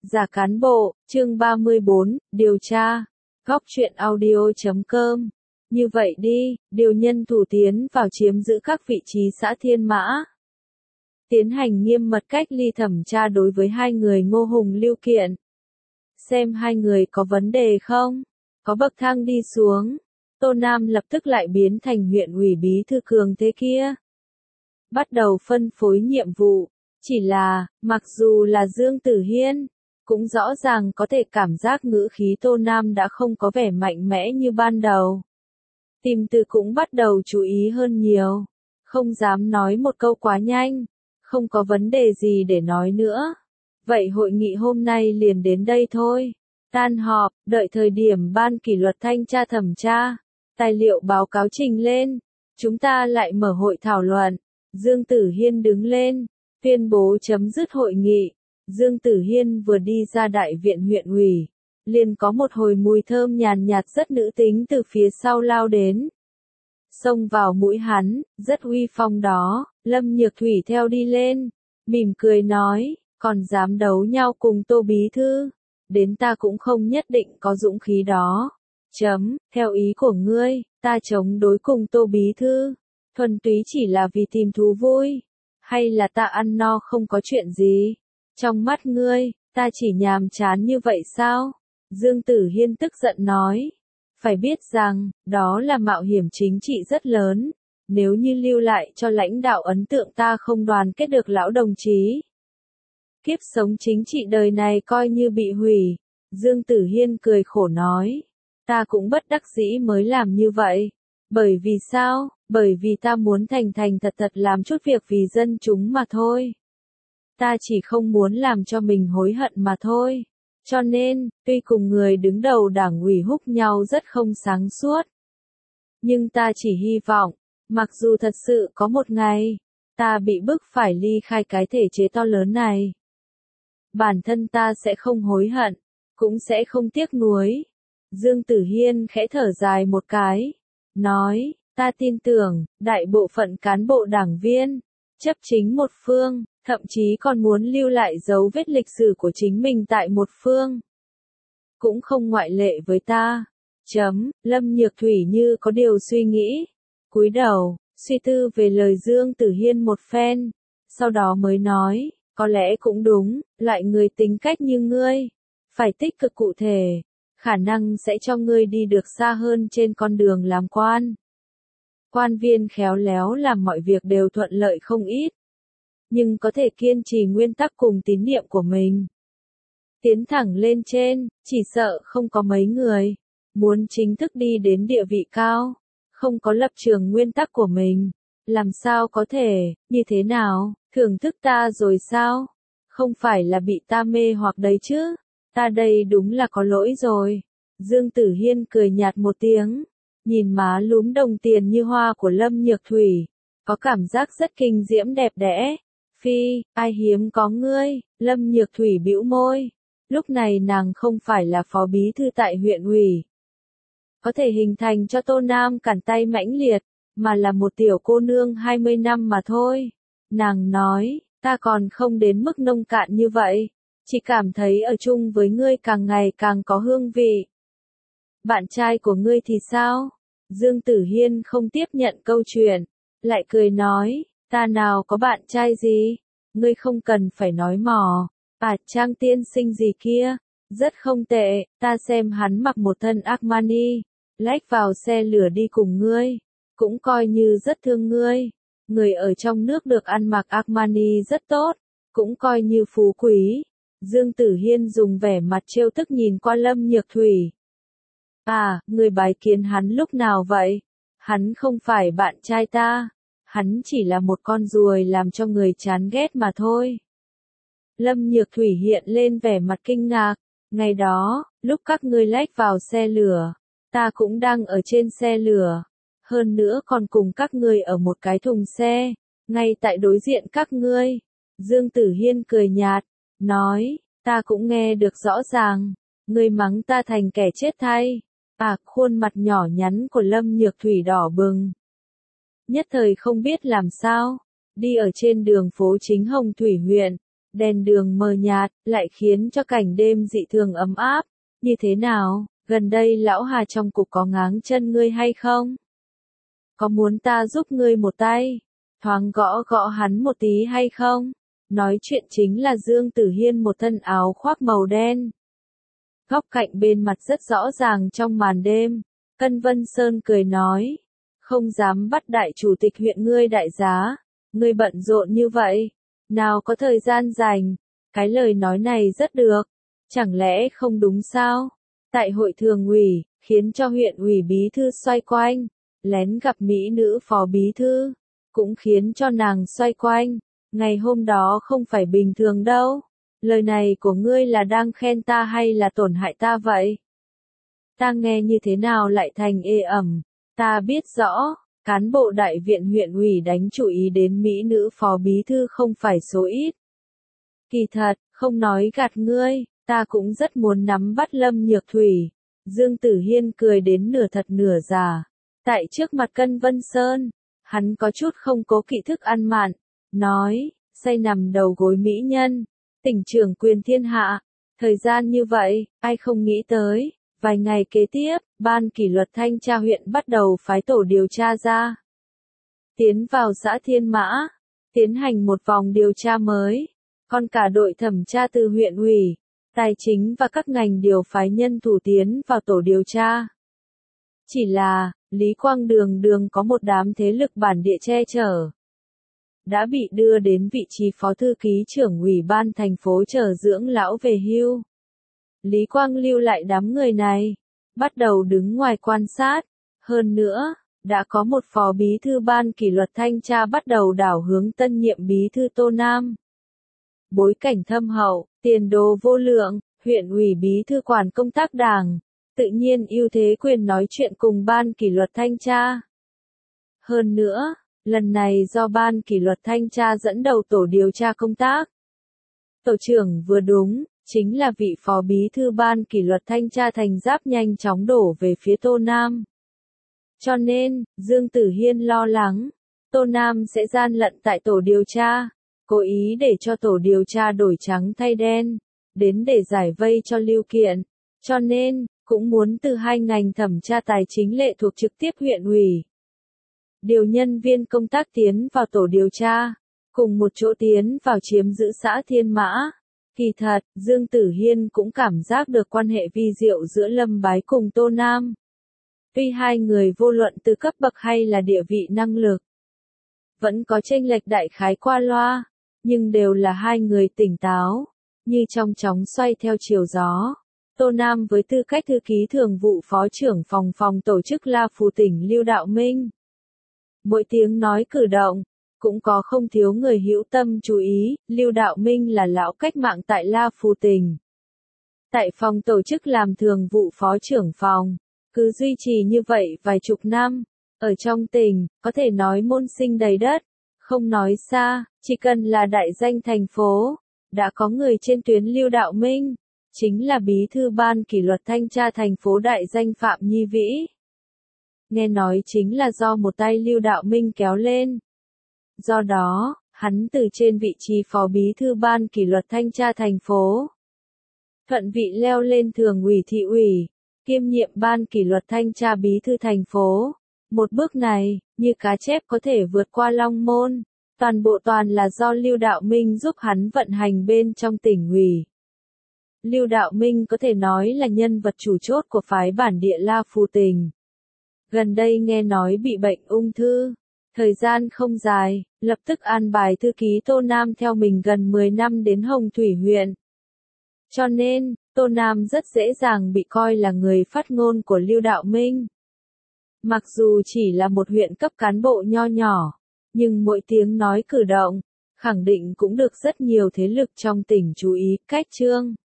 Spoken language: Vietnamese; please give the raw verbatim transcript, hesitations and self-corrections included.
Giả cán bộ, chương ba mươi bốn, điều tra. Góc truyện audio chấm com. Như vậy đi, điều nhân thủ tiến vào chiếm giữ các vị trí xã Thiên Mã. Tiến hành nghiêm mật cách ly thẩm tra đối với hai người Ngô Hùng Lưu kiện. Xem hai người có vấn đề không? Có bậc thang đi xuống. Tô Nam lập tức lại biến thành huyện ủy bí thư cường thế kia. Bắt đầu phân phối nhiệm vụ. Chỉ là, mặc dù là Dương Tử Hiên, cũng rõ ràng có thể cảm giác ngữ khí Tô Nam đã không có vẻ mạnh mẽ như ban đầu. Tìm từ cũng bắt đầu chú ý hơn nhiều. Không dám nói một câu quá nhanh. Không có vấn đề gì để nói nữa. Vậy hội nghị hôm nay liền đến đây thôi. Tan họp, đợi thời điểm ban kỷ luật thanh tra thẩm tra. Tài liệu báo cáo trình lên. Chúng ta lại mở hội thảo luận. Dương Tử Hiên đứng lên. Tuyên bố chấm dứt hội nghị. Dương Tử Hiên vừa đi ra đại viện huyện ủy. Liền có một hồi mùi thơm nhàn nhạt rất nữ tính từ phía sau lao đến. Xông vào mũi hắn, rất uy phong đó. Lâm Nhược Thủy theo đi lên. Mỉm cười nói, còn dám đấu nhau cùng Tô Bí Thư. Đến ta cũng không nhất định có dũng khí đó. Chấm, theo ý của ngươi, ta chống đối cùng Tô Bí Thư. Thuần túy chỉ là vì tìm thú vui. Hay là ta ăn no không có chuyện gì? Trong mắt ngươi, ta chỉ nhàm chán như vậy sao? Dương Tử Hiên tức giận nói. Phải biết rằng, đó là mạo hiểm chính trị rất lớn. Nếu như lưu lại cho lãnh đạo ấn tượng ta không đoàn kết được lão đồng chí. Kiếp sống chính trị đời này coi như bị hủy. Dương Tử Hiên cười khổ nói. Ta cũng bất đắc dĩ mới làm như vậy. Bởi vì sao? Bởi vì ta muốn thành thành thật thật làm chút việc vì dân chúng mà thôi. Ta chỉ không muốn làm cho mình hối hận mà thôi. Cho nên, tuy cùng người đứng đầu đảng ủy húc nhau rất không sáng suốt. Nhưng ta chỉ hy vọng, mặc dù thật sự có một ngày, ta bị bức phải ly khai cái thể chế to lớn này. Bản thân ta sẽ không hối hận, cũng sẽ không tiếc nuối. Dương Tử Hiên khẽ thở dài một cái, nói, ta tin tưởng, đại bộ phận cán bộ đảng viên, chấp chính một phương, thậm chí còn muốn lưu lại dấu vết lịch sử của chính mình tại một phương. Cũng không ngoại lệ với ta. Chấm, Lâm Nhược Thủy như có điều suy nghĩ. Cúi đầu, suy tư về lời Dương Tử Hiên một phen. Sau đó mới nói, có lẽ cũng đúng, loại người tính cách như ngươi. Phải tích cực cụ thể. Khả năng sẽ cho ngươi đi được xa hơn trên con đường làm quan. Quan viên khéo léo làm mọi việc đều thuận lợi không ít. Nhưng có thể kiên trì nguyên tắc cùng tín niệm của mình. Tiến thẳng lên trên, chỉ sợ không có mấy người. Muốn chính thức đi đến địa vị cao. Không có lập trường nguyên tắc của mình. Làm sao có thể, như thế nào, thưởng thức ta rồi sao? Không phải là bị ta mê hoặc đấy chứ. Ta đây đúng là có lỗi rồi. Dương Tử Hiên cười nhạt một tiếng. Nhìn má lúm đồng tiền như hoa của Lâm Nhược Thủy. Có cảm giác rất kinh diễm đẹp đẽ. Phi, ai hiếm có ngươi, Lâm Nhược Thủy bĩu môi. Lúc này nàng không phải là phó bí thư tại huyện ủy. Có thể hình thành cho Tô Nam cản tay mãnh liệt, mà là một tiểu cô nương hai mươi năm mà thôi. Nàng nói, ta còn không đến mức nông cạn như vậy. Chỉ cảm thấy ở chung với ngươi càng ngày càng có hương vị. Bạn trai của ngươi thì sao? Dương Tử Hiên không tiếp nhận câu chuyện, lại cười nói, ta nào có bạn trai gì? Ngươi không cần phải nói mò. À, Trang tiên sinh gì kia? Rất không tệ, ta xem hắn mặc một thân Armani, lách vào xe lửa đi cùng ngươi. Cũng coi như rất thương ngươi. Người ở trong nước được ăn mặc Armani rất tốt, cũng coi như phú quý. Dương Tử Hiên dùng vẻ mặt trêu tức nhìn qua Lâm Nhược Thủy. À, người bái kiến hắn lúc nào vậy? Hắn không phải bạn trai ta. Hắn chỉ là một con ruồi làm cho người chán ghét mà thôi. Lâm Nhược Thủy hiện lên vẻ mặt kinh ngạc. Ngày đó, lúc các ngươi lách vào xe lửa, ta cũng đang ở trên xe lửa. Hơn nữa còn cùng các ngươi ở một cái thùng xe, ngay tại đối diện các ngươi. Dương Tử Hiên cười nhạt, nói, ta cũng nghe được rõ ràng. Ngươi mắng ta thành kẻ chết thay. À, khuôn mặt nhỏ nhắn của Lâm Nhược Thủy đỏ bừng. Nhất thời không biết làm sao. Đi ở trên đường phố chính Hồng Thủy huyện. Đèn đường mờ nhạt, lại khiến cho cảnh đêm dị thường ấm áp. Như thế nào, gần đây lão Hà trong cục có ngáng chân ngươi hay không? Có muốn ta giúp ngươi một tay? Thoáng gõ gõ hắn một tí hay không? Nói chuyện chính là Dương Tử Hiên một thân áo khoác màu đen. Góc cạnh bên mặt rất rõ ràng trong màn đêm. Cân Vân Sơn cười nói. Không dám bắt đại chủ tịch huyện ngươi đại giá. Ngươi bận rộn như vậy. Nào có thời gian dành. Cái lời nói này rất được. Chẳng lẽ không đúng sao? Tại hội thường ủy, khiến cho huyện ủy bí thư xoay quanh. Lén gặp mỹ nữ phó bí thư. Cũng khiến cho nàng xoay quanh. Ngày hôm đó không phải bình thường đâu. Lời này của ngươi là đang khen ta hay là tổn hại ta vậy? Ta nghe như thế nào lại thành ê ẩm? Ta biết rõ, cán bộ đại viện huyện ủy đánh chú ý đến mỹ nữ phó bí thư không phải số ít. Kỳ thật, không nói gạt ngươi, ta cũng rất muốn nắm bắt Lâm Nhược Thủy. Dương Tử Hiên cười đến nửa thật nửa giả. Tại trước mặt Cân Vân Sơn, hắn có chút không cố kỵ thức ăn mặn, nói, say nằm đầu gối mỹ nhân, tỉnh trưởng quyền thiên hạ. Thời gian như vậy, ai không nghĩ tới, vài ngày kế tiếp, ban kỷ luật thanh tra huyện bắt đầu phái tổ điều tra ra. Tiến vào xã Thiên Mã, tiến hành một vòng điều tra mới, còn cả đội thẩm tra từ huyện ủy, tài chính và các ngành điều phái nhân thủ tiến vào tổ điều tra. Chỉ là, Lý Quang Đường đường có một đám thế lực bản địa che chở. Đã bị đưa đến vị trí phó thư ký trưởng ủy ban thành phố chờ dưỡng lão về hưu. Lý Quang lưu lại đám người này, bắt đầu đứng ngoài quan sát. Hơn nữa, đã có một phó bí thư ban kỷ luật thanh tra bắt đầu đảo hướng tân nhiệm bí thư Tô Nam. Bối cảnh thâm hậu, tiền đồ vô lượng, huyện ủy bí thư quản công tác đảng, tự nhiên ưu thế quyền nói chuyện cùng ban kỷ luật thanh tra. Hơn nữa, lần này do ban kỷ luật thanh tra dẫn đầu tổ điều tra công tác. Tổ trưởng vừa đúng, chính là vị phó bí thư ban kỷ luật thanh tra Thành Giáp nhanh chóng đổ về phía Tô Nam. Cho nên, Dương Tử Hiên lo lắng, Tô Nam sẽ gian lận tại tổ điều tra, cố ý để cho tổ điều tra đổi trắng thay đen, đến để giải vây cho Lưu Kiện. Cho nên, cũng muốn từ hai ngành thẩm tra tài chính lệ thuộc trực tiếp huyện ủy. Điều nhân viên công tác tiến vào tổ điều tra, cùng một chỗ tiến vào chiếm giữ xã Thiên Mã. Kỳ thật, Dương Tử Hiên cũng cảm giác được quan hệ vi diệu giữa Lâm Bái cùng Tô Nam. Tuy hai người vô luận từ cấp bậc hay là địa vị năng lực, vẫn có chênh lệch đại khái qua loa, nhưng đều là hai người tỉnh táo, như trong chóng xoay theo chiều gió. Tô Nam với tư cách thư ký thường vụ phó trưởng phòng phòng tổ chức La Phù tỉnh Lưu Đạo Minh. Mỗi tiếng nói cử động, cũng có không thiếu người hữu tâm chú ý, Lưu Đạo Minh là lão cách mạng tại La Phù tỉnh. Tại phòng tổ chức làm thường vụ phó trưởng phòng, cứ duy trì như vậy vài chục năm, ở trong tỉnh, có thể nói môn sinh đầy đất, không nói xa, chỉ cần là đại danh thành phố, đã có người trên tuyến Lưu Đạo Minh, chính là bí thư ban kỷ luật thanh tra thành phố đại danh Phạm Nhi Vĩ. Nghe nói chính là do một tay Lưu Đạo Minh kéo lên. Do đó, hắn từ trên vị trí phó bí thư ban kỷ luật thanh tra thành phố, thuận vị leo lên thường ủy thị ủy, kiêm nhiệm ban kỷ luật thanh tra bí thư thành phố. Một bước này, như cá chép có thể vượt qua long môn, toàn bộ toàn là do Lưu Đạo Minh giúp hắn vận hành bên trong tỉnh ủy. Lưu Đạo Minh có thể nói là nhân vật chủ chốt của phái bản địa La Phù tỉnh. Gần đây nghe nói bị bệnh ung thư, thời gian không dài, lập tức an bài thư ký Tô Nam theo mình gần mười năm đến Hồng Thủy huyện. Cho nên, Tô Nam rất dễ dàng bị coi là người phát ngôn của Lưu Đạo Minh. Mặc dù chỉ là một huyện cấp cán bộ nho nhỏ, nhưng mỗi tiếng nói cử động, khẳng định cũng được rất nhiều thế lực trong tỉnh chú ý, cách chương.